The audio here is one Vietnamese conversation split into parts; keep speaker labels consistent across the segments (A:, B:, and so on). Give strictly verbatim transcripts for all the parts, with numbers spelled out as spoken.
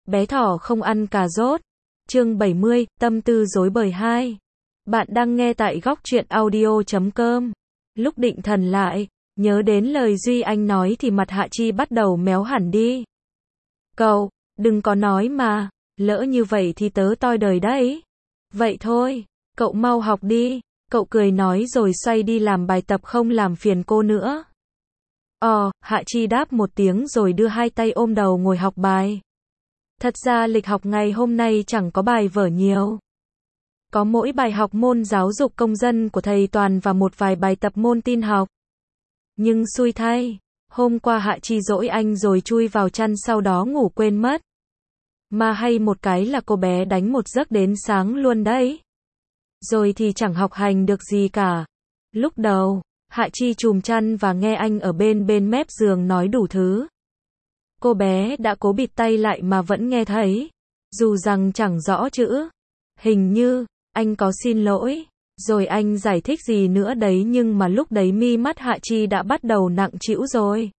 A: Bé thỏ không ăn cà rốt. Chương bảy mươi, tâm tư rối bời hai. Bạn đang nghe tại góc truyện audio chấm com. Lúc định thần lại, nhớ đến lời Duy Anh nói thì mặt Hạ Chi bắt đầu méo hẳn đi. Cậu, đừng có nói mà, lỡ như vậy thì tớ toi đời đấy. Vậy thôi, cậu mau học đi, cậu cười nói rồi xoay đi làm bài tập không làm phiền cô nữa. Ồ, Hạ Chi đáp một tiếng rồi đưa hai tay ôm đầu ngồi học bài. Thật ra lịch học ngày hôm nay chẳng có bài vở nhiều. Có mỗi bài học môn giáo dục công dân của thầy Toàn và một vài bài tập môn tin học. Nhưng xui thay, hôm qua Hạ Chi dỗi anh rồi chui vào chăn sau đó ngủ quên mất. Mà hay một cái là cô bé đánh một giấc đến sáng luôn đấy. Rồi thì chẳng học hành được gì cả. Lúc đầu, Hạ Chi chùm chăn và nghe anh ở bên bên mép giường nói đủ thứ. Cô bé đã cố bịt tay lại mà vẫn nghe thấy. Dù rằng chẳng rõ chữ. Hình như, anh có xin lỗi. Rồi anh giải thích gì nữa đấy nhưng mà lúc đấy mi mắt Hạ Chi đã bắt đầu nặng trĩu rồi.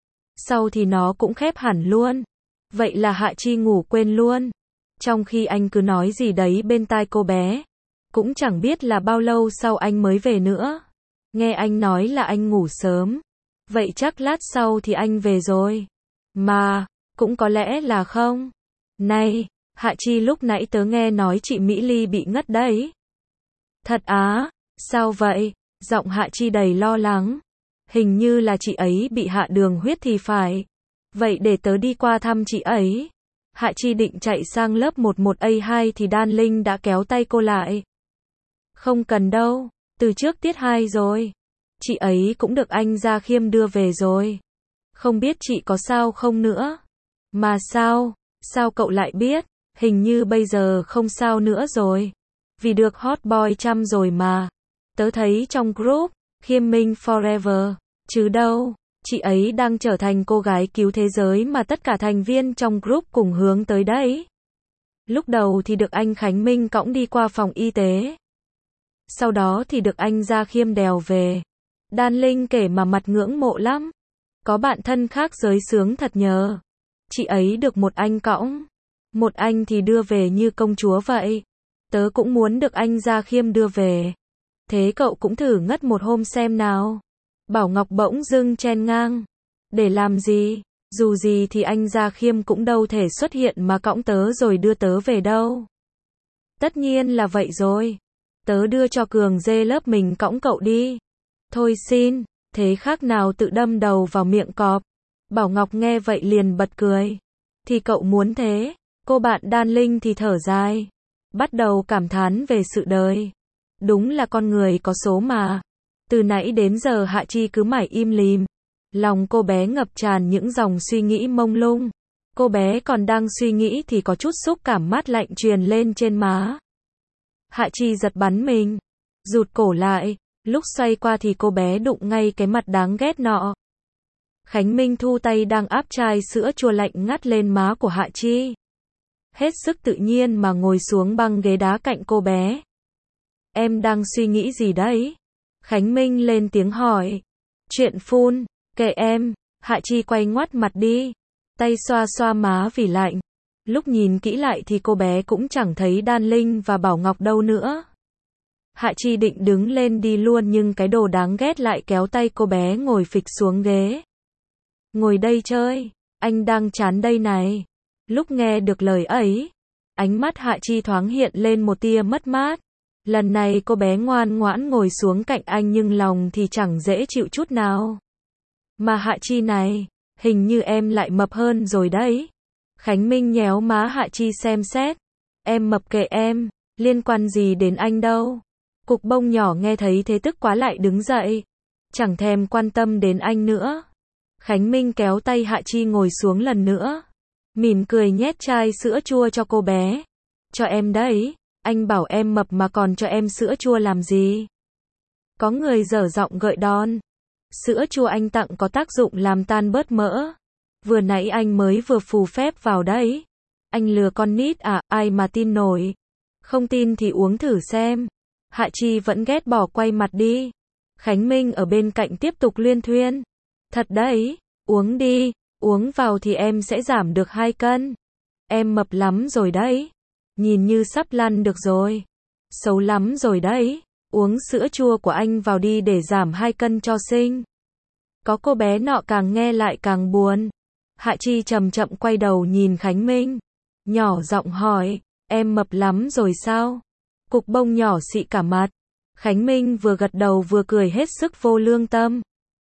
A: Sau thì nó cũng khép hẳn luôn. Vậy là Hạ Chi ngủ quên luôn. Trong khi anh cứ nói gì đấy bên tai cô bé. Cũng chẳng biết là bao lâu sau anh mới về nữa. Nghe anh nói là anh ngủ sớm. Vậy chắc lát sau thì anh về rồi. Mà, cũng có lẽ là không. Này, Hạ Chi lúc nãy tớ nghe nói chị Mỹ Ly bị ngất đấy. Thật á, sao vậy? Giọng Hạ Chi đầy lo lắng. Hình như là chị ấy bị hạ đường huyết thì phải. Vậy để tớ đi qua thăm chị ấy. Hạ Chi định chạy sang lớp một một A hai thì Đan Linh đã kéo tay cô lại. Không cần đâu, từ trước tiết hai rồi. Chị ấy cũng được anh Gia Khiêm đưa về rồi. Không biết chị có sao không nữa. Mà sao, sao cậu lại biết? Hình như bây giờ không sao nữa rồi. Vì được hot boy chăm rồi mà. Tớ thấy trong group, Khiêm Minh Forever. Chứ đâu, chị ấy đang trở thành cô gái cứu thế giới mà tất cả thành viên trong group cùng hướng tới đấy. Lúc đầu thì được anh Khánh Minh cõng đi qua phòng y tế. Sau đó thì được anh Gia Khiêm đèo về. Đan Linh kể mà mặt ngưỡng mộ lắm. Có bạn thân khác giới sướng thật nhờ. Chị ấy được một anh cõng. Một anh thì đưa về như công chúa vậy. Tớ cũng muốn được anh Gia Khiêm đưa về. Thế cậu cũng thử ngất một hôm xem nào. Bảo Ngọc bỗng dưng chen ngang. Để làm gì? Dù gì thì anh Gia Khiêm cũng đâu thể xuất hiện mà cõng tớ rồi đưa tớ về đâu. Tất nhiên là vậy rồi. Tớ đưa cho Cường dê lớp mình cõng cậu đi. Thôi xin, thế khác nào tự đâm đầu vào miệng cọp. Bảo Ngọc nghe vậy liền bật cười. Thì cậu muốn thế. Cô bạn Đan Linh thì thở dài. Bắt đầu cảm thán về sự đời. Đúng là con người có số mà. Từ nãy đến giờ Hạ Chi cứ mải im lìm. Lòng cô bé ngập tràn những dòng suy nghĩ mông lung. Cô bé còn đang suy nghĩ thì có chút xúc cảm mát lạnh truyền lên trên má. Hạ Chi giật bắn mình. Rụt cổ lại. Lúc xoay qua thì cô bé đụng ngay cái mặt đáng ghét nọ. Khánh Minh thu tay đang áp chai sữa chua lạnh ngắt lên má của Hạ Chi. Hết sức tự nhiên mà ngồi xuống băng ghế đá cạnh cô bé. Em đang suy nghĩ gì đấy? Khánh Minh lên tiếng hỏi. Chuyện phun, kệ em. Hạ Chi quay ngoắt mặt đi. Tay xoa xoa má vì lạnh. Lúc nhìn kỹ lại thì cô bé cũng chẳng thấy Đan Linh và Bảo Ngọc đâu nữa. Hạ Chi định đứng lên đi luôn nhưng cái đồ đáng ghét lại kéo tay cô bé ngồi phịch xuống ghế. Ngồi đây chơi, anh đang chán đây này. Lúc nghe được lời ấy, ánh mắt Hạ Chi thoáng hiện lên một tia mất mát. Lần này cô bé ngoan ngoãn ngồi xuống cạnh anh nhưng lòng thì chẳng dễ chịu chút nào. Mà Hạ Chi này, hình như em lại mập hơn rồi đấy. Khánh Minh nhéo má Hạ Chi xem xét. Em mập kệ em, liên quan gì đến anh đâu. Cục bông nhỏ nghe thấy thế tức quá lại đứng dậy. Chẳng thèm quan tâm đến anh nữa. Khánh Minh kéo tay Hạ Chi ngồi xuống lần nữa. Mỉm cười nhét chai sữa chua cho cô bé. Cho em đấy, anh bảo em mập mà còn cho em sữa chua làm gì? Có người dở giọng gợi đòn. Sữa chua anh tặng có tác dụng làm tan bớt mỡ. Vừa nãy anh mới vừa phù phép vào đấy. Anh lừa con nít à, ai mà tin nổi. Không tin thì uống thử xem. Hạ Chi vẫn ghét bỏ quay mặt đi. Khánh Minh ở bên cạnh tiếp tục luyên thuyên. Thật đấy, uống đi, uống vào thì em sẽ giảm được hai cân. em mập lắm rồi đấy. Nhìn như sắp lăn được rồi. Xấu lắm rồi đấy. Uống sữa chua của anh vào đi để giảm hai cân cho xinh. Có cô bé nọ càng nghe lại càng buồn. Hạ Chi chậm chậm quay đầu nhìn Khánh Minh. Nhỏ giọng hỏi, em mập lắm rồi sao? Cục bông nhỏ xị cả mặt. Khánh Minh vừa gật đầu vừa cười hết sức vô lương tâm.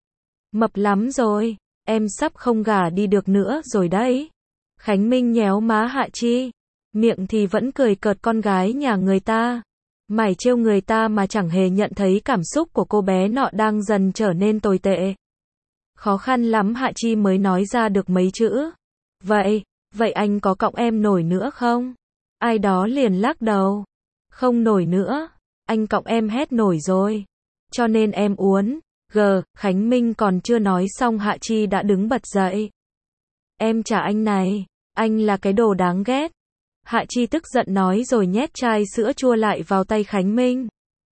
A: Mập lắm rồi, em sắp không gả đi được nữa rồi đấy. Khánh Minh nhéo má Hạ Chi. Miệng thì vẫn cười cợt con gái nhà người ta. Mày trêu người ta mà chẳng hề nhận thấy cảm xúc của cô bé nọ đang dần trở nên tồi tệ. Khó khăn lắm Hạ Chi mới nói ra được mấy chữ. Vậy, vậy anh có cõng em nổi nữa không? Ai đó liền lắc đầu. Không nổi nữa, anh cõng em hết nổi rồi. Cho nên em uốn. G, Khánh Minh còn chưa nói xong Hạ Chi đã đứng bật dậy. Em trả anh này, anh là cái đồ đáng ghét. Hạ Chi tức giận nói rồi nhét chai sữa chua lại vào tay Khánh Minh.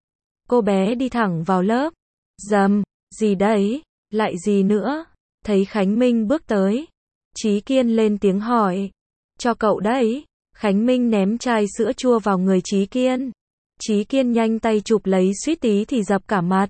A: Cô bé đi thẳng vào lớp. Dầm, gì đấy, lại gì nữa? Thấy Khánh Minh bước tới. Chí Kiên lên tiếng hỏi. Cho cậu đấy. Khánh Minh ném chai sữa chua vào người Chí Kiên. Chí Kiên nhanh tay chụp lấy suýt tí thì dập cả mặt.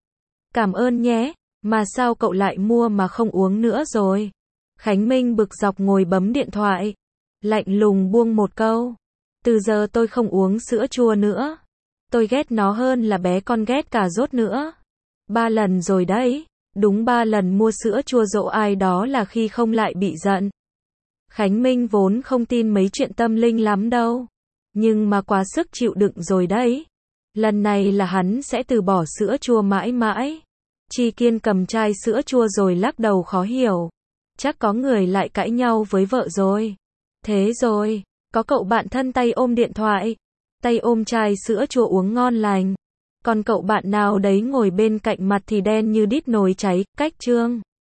A: Cảm ơn nhé, mà sao cậu lại mua mà không uống nữa rồi? Khánh Minh bực dọc ngồi bấm điện thoại. Lạnh lùng buông một câu. Từ giờ tôi không uống sữa chua nữa. Tôi ghét nó hơn là bé con ghét cà rốt nữa. Ba lần rồi đấy. Đúng ba lần mua sữa chua dỗ ai đó là khi không lại bị giận. Khánh Minh vốn không tin mấy chuyện tâm linh lắm đâu. Nhưng mà quá sức chịu đựng rồi đấy. Lần này là hắn sẽ từ bỏ sữa chua mãi mãi. Chi Kiên cầm chai sữa chua rồi lắc đầu khó hiểu. Chắc có người lại cãi nhau với vợ rồi. Thế rồi, có cậu bạn thân tay ôm điện thoại, tay ôm chai sữa chua uống ngon lành. Còn cậu bạn nào đấy ngồi bên cạnh mặt thì đen như đít nồi cháy, cách chương.